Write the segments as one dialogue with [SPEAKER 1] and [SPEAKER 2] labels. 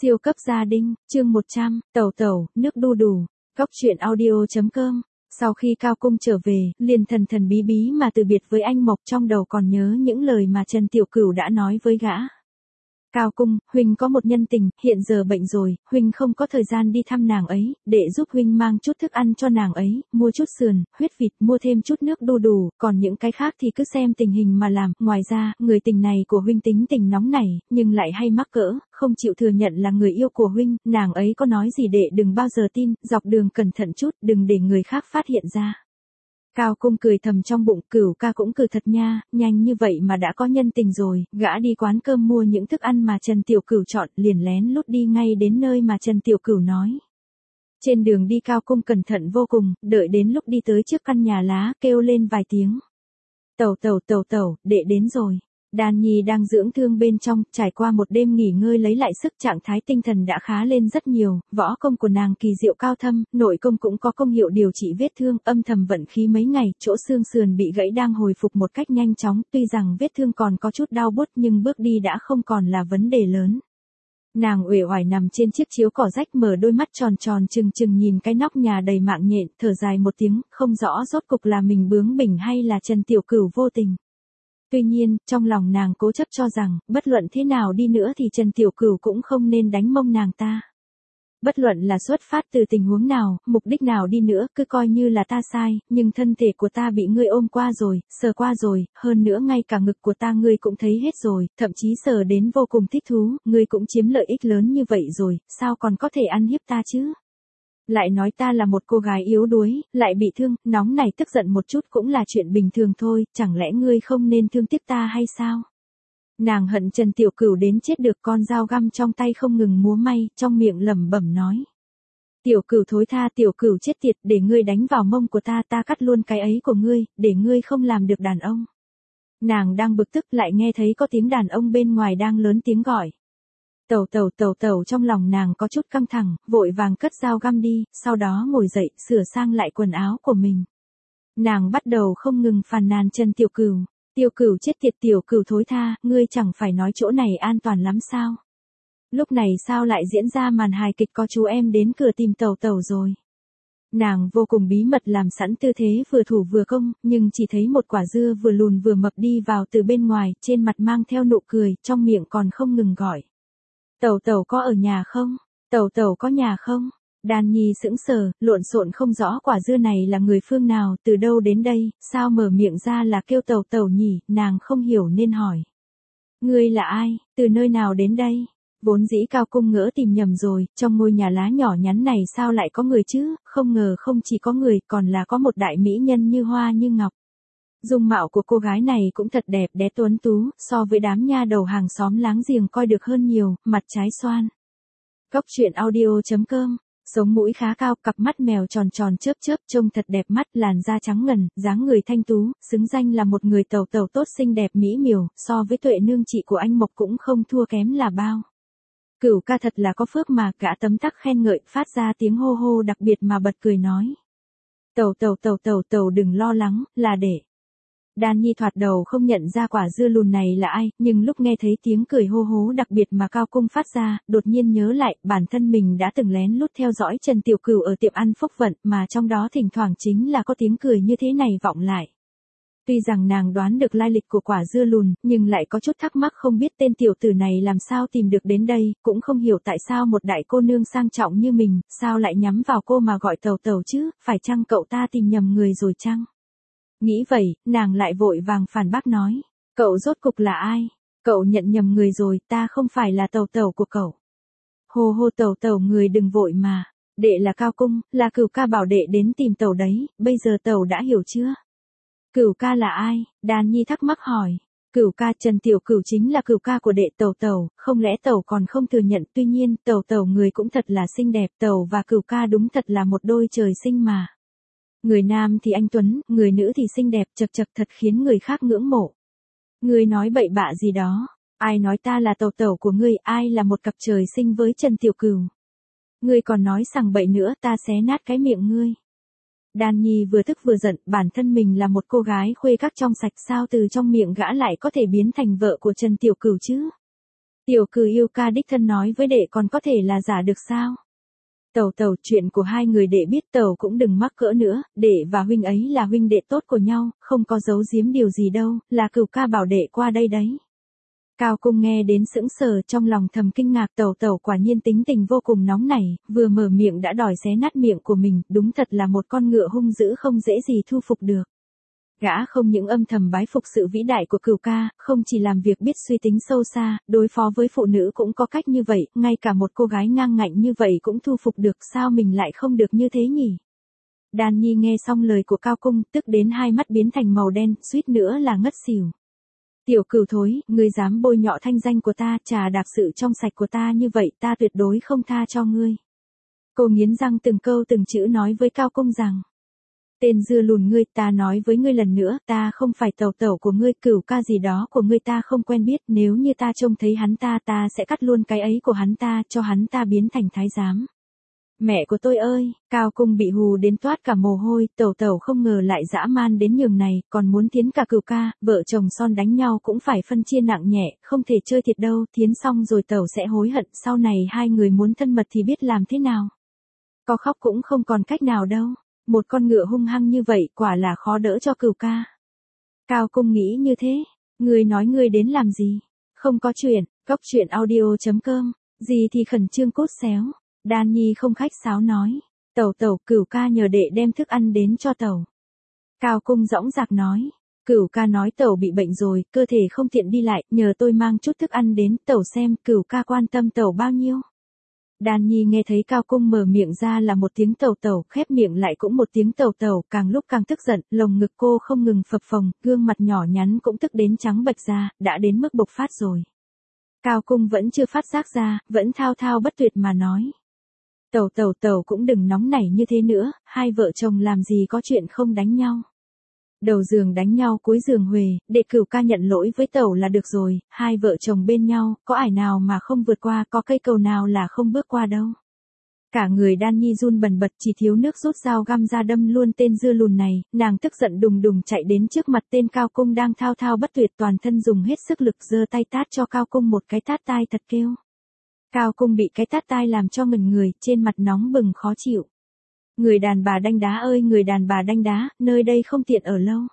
[SPEAKER 1] Siêu cấp gia đình, chương 100, tẩu tẩu, nước đu đủ. Góc truyện audio.com. Sau khi Cao Cung trở về, liền thần thần bí bí mà từ biệt với anh Mộc, trong đầu còn nhớ những lời mà Trần Tiểu Cửu đã nói với gã. Cao Cung, huynh có một nhân tình, hiện giờ bệnh rồi, huynh không có thời gian đi thăm nàng ấy, để giúp huynh mang chút thức ăn cho nàng ấy, mua chút sườn, huyết vịt, mua thêm chút nước đu đủ, còn những cái khác thì cứ xem tình hình mà làm. Ngoài ra, người tình này của huynh tính tình nóng nảy, nhưng lại hay mắc cỡ, không chịu thừa nhận là người yêu của huynh, nàng ấy có nói gì đệ đừng bao giờ tin, dọc đường cẩn thận chút, đừng để người khác phát hiện ra. Cao Cung cười thầm trong bụng, Cửu ca cũng cười thật nha, nhanh như vậy mà đã có nhân tình rồi. Gã đi quán cơm mua những thức ăn mà Trần Tiểu Cửu chọn, liền lén lút đi ngay đến nơi mà Trần Tiểu Cửu nói. Trên đường đi Cao Cung cẩn thận vô cùng, đợi đến lúc đi tới trước căn nhà lá, kêu lên vài tiếng. Tẩu, đệ đến rồi. Đan Nhi đang dưỡng thương bên trong, trải qua một đêm nghỉ ngơi lấy lại sức, trạng thái tinh thần đã khá lên rất nhiều, võ công của nàng kỳ diệu cao thâm, nội công cũng có công hiệu điều trị vết thương, âm thầm vận khí mấy ngày, chỗ xương sườn bị gãy đang hồi phục một cách nhanh chóng, tuy rằng vết thương còn có chút đau buốt nhưng bước đi đã không còn là vấn đề lớn. Nàng uể oải nằm trên chiếc chiếu cỏ rách, mở đôi mắt tròn tròn trừng trừng nhìn cái nóc nhà đầy mạng nhện, thở dài một tiếng, không rõ rốt cục là mình bướng bỉnh hay là Trần Tiểu Cửu vô tình. Tuy nhiên, trong lòng nàng cố chấp cho rằng, bất luận thế nào đi nữa thì Trần Tiểu Cửu cũng không nên đánh mông nàng ta. Bất luận là xuất phát từ tình huống nào, mục đích nào đi nữa, cứ coi như là ta sai, nhưng thân thể của ta bị ngươi ôm qua rồi, sờ qua rồi, hơn nữa ngay cả ngực của ta ngươi cũng thấy hết rồi, thậm chí sờ đến vô cùng thích thú, ngươi cũng chiếm lợi ích lớn như vậy rồi, sao còn có thể ăn hiếp ta chứ? Lại nói ta là một cô gái yếu đuối, lại bị thương, nóng này tức giận một chút cũng là chuyện bình thường thôi, chẳng lẽ ngươi không nên thương tiếc ta hay sao? Nàng hận Trần Tiểu Cửu đến chết được, con dao găm trong tay không ngừng múa may, trong miệng lẩm bẩm nói. Tiểu Cửu thối tha, Tiểu Cửu chết tiệt, để ngươi đánh vào mông của ta, ta cắt luôn cái ấy của ngươi, để ngươi không làm được đàn ông. Nàng đang bực tức lại nghe thấy có tiếng đàn ông bên ngoài đang lớn tiếng gọi. Tẩu, trong lòng nàng có chút căng thẳng, vội vàng cất dao găm đi, sau đó ngồi dậy, sửa sang lại quần áo của mình. Nàng bắt đầu không ngừng phàn nàn Trần Tiểu Cửu. Tiểu Cửu chết tiệt, Tiểu Cửu thối tha, ngươi chẳng phải nói chỗ này an toàn lắm sao? Lúc này sao lại diễn ra màn hài kịch có chú em đến cửa tìm tẩu rồi? Nàng vô cùng bí mật làm sẵn tư thế vừa thủ vừa công, nhưng chỉ thấy một quả dưa vừa lùn vừa mập đi vào từ bên ngoài, trên mặt mang theo nụ cười, trong miệng còn không ngừng gọi. Tẩu có ở nhà không? Tẩu có nhà không? Đan Nhi sững sờ, lộn xộn không rõ quả dưa này là người phương nào, từ đâu đến đây, sao mở miệng ra là kêu tẩu nhỉ, nàng không hiểu nên hỏi. Ngươi là ai, từ nơi nào đến đây? Vốn dĩ Cao Cung ngỡ tìm nhầm rồi, trong ngôi nhà lá nhỏ nhắn này sao lại có người chứ, không ngờ không chỉ có người, còn là có một đại mỹ nhân như hoa như ngọc. Dung mạo của cô gái này cũng thật đẹp đẽ tuấn tú, so với đám nha đầu hàng xóm láng giềng coi được hơn nhiều, mặt trái xoan. Góc truyện audio.com. Sống mũi khá cao, cặp mắt mèo tròn tròn chớp chớp, trông thật đẹp mắt, làn da trắng ngần, dáng người thanh tú, xứng danh là một người tẩu tốt xinh đẹp mỹ miều, so với Tuệ nương chị của anh Mộc cũng không thua kém là bao. Cửu ca thật là có phước mà, gã tấm tắc khen ngợi, phát ra tiếng hô hô đặc biệt mà bật cười nói. Tẩu đừng lo lắng, là để. Đan Nhi thoạt đầu không nhận ra quả dưa lùn này là ai, nhưng lúc nghe thấy tiếng cười hô hố đặc biệt mà Cao Cung phát ra, đột nhiên nhớ lại, bản thân mình đã từng lén lút theo dõi Trần Tiểu Cửu ở tiệm ăn Phúc Vận, mà trong đó thỉnh thoảng chính là có tiếng cười như thế này vọng lại. Tuy rằng nàng đoán được lai lịch của quả dưa lùn, nhưng lại có chút thắc mắc không biết tên tiểu tử này làm sao tìm được đến đây, cũng không hiểu tại sao một đại cô nương sang trọng như mình, sao lại nhắm vào cô mà gọi tẩu chứ, phải chăng cậu ta tìm nhầm người rồi chăng? Nghĩ vậy, nàng lại vội vàng phản bác nói. Cậu rốt cục là ai? Cậu nhận nhầm người rồi, ta không phải là tẩu của cậu. Hô tẩu người đừng vội mà. Đệ là Cao Cung, là Cửu ca bảo đệ đến tìm tẩu đấy, bây giờ tẩu đã hiểu chưa? Cửu ca là ai? Đan Nhi thắc mắc hỏi. Cửu ca, Trần Tiểu Cửu chính là Cửu ca của đệ tẩu, không lẽ tẩu còn không thừa nhận, tuy nhiên, tẩu người cũng thật là xinh đẹp, tẩu và Cửu ca đúng thật là một đôi trời sinh mà. Người nam thì anh tuấn, người nữ thì xinh đẹp, chật thật khiến người khác ngưỡng mộ. Ngươi nói bậy bạ gì đó, ai nói ta là tẩu của ngươi, ai là một cặp trời sinh với Trần Tiểu Cửu. Ngươi còn nói sằng bậy nữa, ta xé nát cái miệng ngươi. Đan Nhi vừa tức vừa giận, bản thân mình là một cô gái khuê các trong sạch, sao từ trong miệng gã lại có thể biến thành vợ của Trần Tiểu Cửu chứ? Tiểu Cửu yêu ca đích thân nói với đệ còn có thể là giả được sao? Tẩu tẩu, chuyện của hai người đệ biết tẩu cũng đừng mắc cỡ nữa, đệ và huynh ấy là huynh đệ tốt của nhau, không có giấu giếm điều gì đâu, là Cửu ca bảo đệ qua đây đấy. Cao Cung nghe đến sững sờ, trong lòng thầm kinh ngạc, tẩu tẩu quả nhiên tính tình vô cùng nóng nảy, vừa mở miệng đã đòi xé nát miệng của mình, đúng thật là một con ngựa hung dữ không dễ gì thu phục được. Gã không những âm thầm bái phục sự vĩ đại của Cửu ca, không chỉ làm việc biết suy tính sâu xa, đối phó với phụ nữ cũng có cách như vậy, ngay cả một cô gái ngang ngạnh như vậy cũng thu phục được, sao mình lại không được như thế nhỉ? Đan Nhi nghe xong lời của Cao Cung, tức đến hai mắt biến thành màu đen, suýt nữa là ngất xỉu. Tiểu Cửu thối, ngươi dám bôi nhọ thanh danh của ta, trà đạp sự trong sạch của ta như vậy, ta tuyệt đối không tha cho ngươi. Cô nghiến răng từng câu từng chữ nói với Cao Cung rằng, tên dưa lùn ngươi, ta nói với ngươi lần nữa, ta không phải tẩu tẩu của ngươi, Cửu ca gì đó của ngươi ta không quen biết, nếu như ta trông thấy hắn ta sẽ cắt luôn cái ấy của hắn ta, cho hắn ta biến thành thái giám. Mẹ của tôi ơi, Cao Cung bị hù đến toát cả mồ hôi, tẩu tẩu không ngờ lại dã man đến nhường này, còn muốn thiến cả Cửu ca, vợ chồng son đánh nhau cũng phải phân chia nặng nhẹ, không thể chơi thiệt đâu, thiến xong rồi tẩu sẽ hối hận, sau này hai người muốn thân mật thì biết làm thế nào. Có khóc cũng không còn cách nào đâu, một con ngựa hung hăng như vậy quả là khó đỡ cho Cửu ca. Cao Cung nghĩ như thế, ngươi nói ngươi đến làm gì? Không có chuyện, cóc truyện audio.com, gì thì khẩn trương cốt xéo. Đan Nhi không khách sáo nói, tẩu tẩu, Cửu ca nhờ đệ đem thức ăn đến cho tẩu. Cao Cung dõng dạc nói, Cửu ca nói tẩu bị bệnh rồi, cơ thể không tiện đi lại, nhờ tôi mang chút thức ăn đến, tẩu xem Cửu ca quan tâm tẩu bao nhiêu. Đan Nhi nghe thấy Cao Cung mở miệng ra là một tiếng tẩu tẩu, khép miệng lại cũng một tiếng tẩu tẩu, càng lúc càng tức giận, lồng ngực cô không ngừng phập phồng, gương mặt nhỏ nhắn cũng tức đến trắng bệch ra, đã đến mức bộc phát rồi. Cao Cung vẫn chưa phát giác ra, vẫn thao thao bất tuyệt mà nói. Tẩu tẩu tẩu cũng đừng nóng nảy như thế nữa, hai vợ chồng làm gì có chuyện không đánh nhau. Đầu giường đánh nhau cuối giường huề, để Cửu ca nhận lỗi với tẩu là được rồi, hai vợ chồng bên nhau, có ải nào mà không vượt qua, có cây cầu nào là không bước qua đâu. Cả người Đan Nhi run bần bật, chỉ thiếu nước rút dao găm ra đâm luôn tên dưa lùn này, nàng tức giận đùng đùng chạy đến trước mặt tên Cao Cung đang thao thao bất tuyệt, toàn thân dùng hết sức lực giơ tay tát cho Cao Cung một cái tát tai thật kêu. Cao Cung bị cái tát tai làm cho ngẩn người, trên mặt nóng bừng khó chịu. Người đàn bà đanh đá ơi, người đàn bà đanh đá, nơi đây không tiện ở lâu.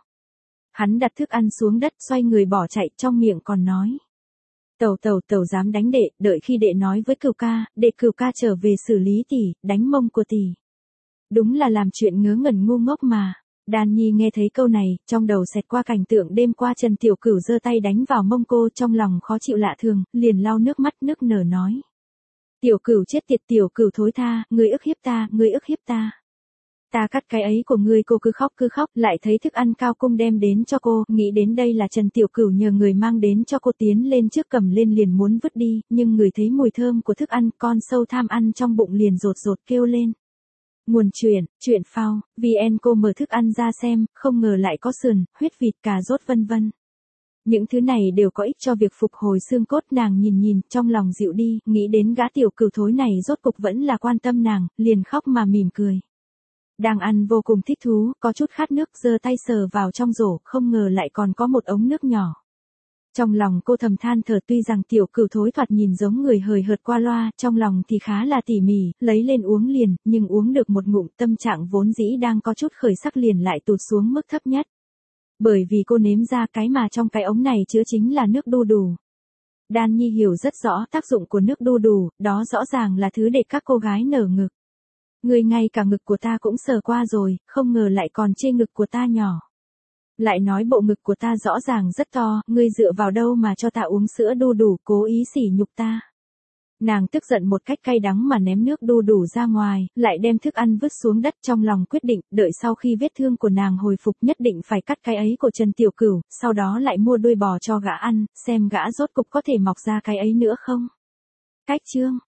[SPEAKER 1] Hắn đặt thức ăn xuống đất, xoay người bỏ chạy, trong miệng còn nói. Tẩu tẩu tẩu dám đánh đệ, đợi khi đệ nói với Cửu ca, để Cửu ca trở về xử lý tỷ, đánh mông của tỷ. Đúng là làm chuyện ngớ ngẩn ngu ngốc mà. Đan Nhi nghe thấy câu này, trong đầu xẹt qua cảnh tượng đêm qua Trần Tiểu Cửu giơ tay đánh vào mông cô, trong lòng khó chịu lạ thường, liền lau nước mắt nức nở nói. Tiểu Cửu chết tiệt, Tiểu Cửu thối tha, ngươi ức hiếp ta, ngươi ức hiếp ta. Ta cắt cái ấy của ngươi, cô cứ khóc, lại thấy thức ăn Cao Cung đem đến cho cô, nghĩ đến đây là Trần Tiểu Cửu nhờ người mang đến cho cô, tiến lên trước cầm lên liền muốn vứt đi, nhưng người thấy mùi thơm của thức ăn, con sâu tham ăn trong bụng liền rột rột kêu lên. Nguồn chuyện phao, VN cô mở thức ăn ra xem, không ngờ lại có sườn, huyết vịt, cà rốt vân vân. Những thứ này đều có ích cho việc phục hồi xương cốt, nàng nhìn, trong lòng dịu đi, nghĩ đến gã Tiểu Cửu thối này rốt cục vẫn là quan tâm nàng, liền khóc mà mỉm cười. Đang ăn vô cùng thích thú, có chút khát nước, giơ tay sờ vào trong rổ, không ngờ lại còn có một ống nước nhỏ. Trong lòng cô thầm than thở, tuy rằng Tiểu Cửu thối thoạt nhìn giống người hời hợt qua loa, trong lòng thì khá là tỉ mỉ, lấy lên uống liền, nhưng uống được một ngụm, tâm trạng vốn dĩ đang có chút khởi sắc liền lại tụt xuống mức thấp nhất. Bởi vì cô nếm ra cái mà trong cái ống này chứa chính là nước đu đủ. Đan Nhi hiểu rất rõ tác dụng của nước đu đủ, đó rõ ràng là thứ để các cô gái nở ngực. Ngươi ngay cả ngực của ta cũng sờ qua rồi, không ngờ lại còn chê ngực của ta nhỏ. Lại nói bộ ngực của ta rõ ràng rất to, ngươi dựa vào đâu mà cho ta uống sữa đu đủ, cố ý sỉ nhục ta. Nàng tức giận một cách cay đắng mà ném nước đu đủ ra ngoài, lại đem thức ăn vứt xuống đất, trong lòng quyết định, đợi sau khi vết thương của nàng hồi phục nhất định phải cắt cái ấy của Trần Tiểu Cửu, sau đó lại mua đuôi bò cho gã ăn, xem gã rốt cục có thể mọc ra cái ấy nữa không. Cách chương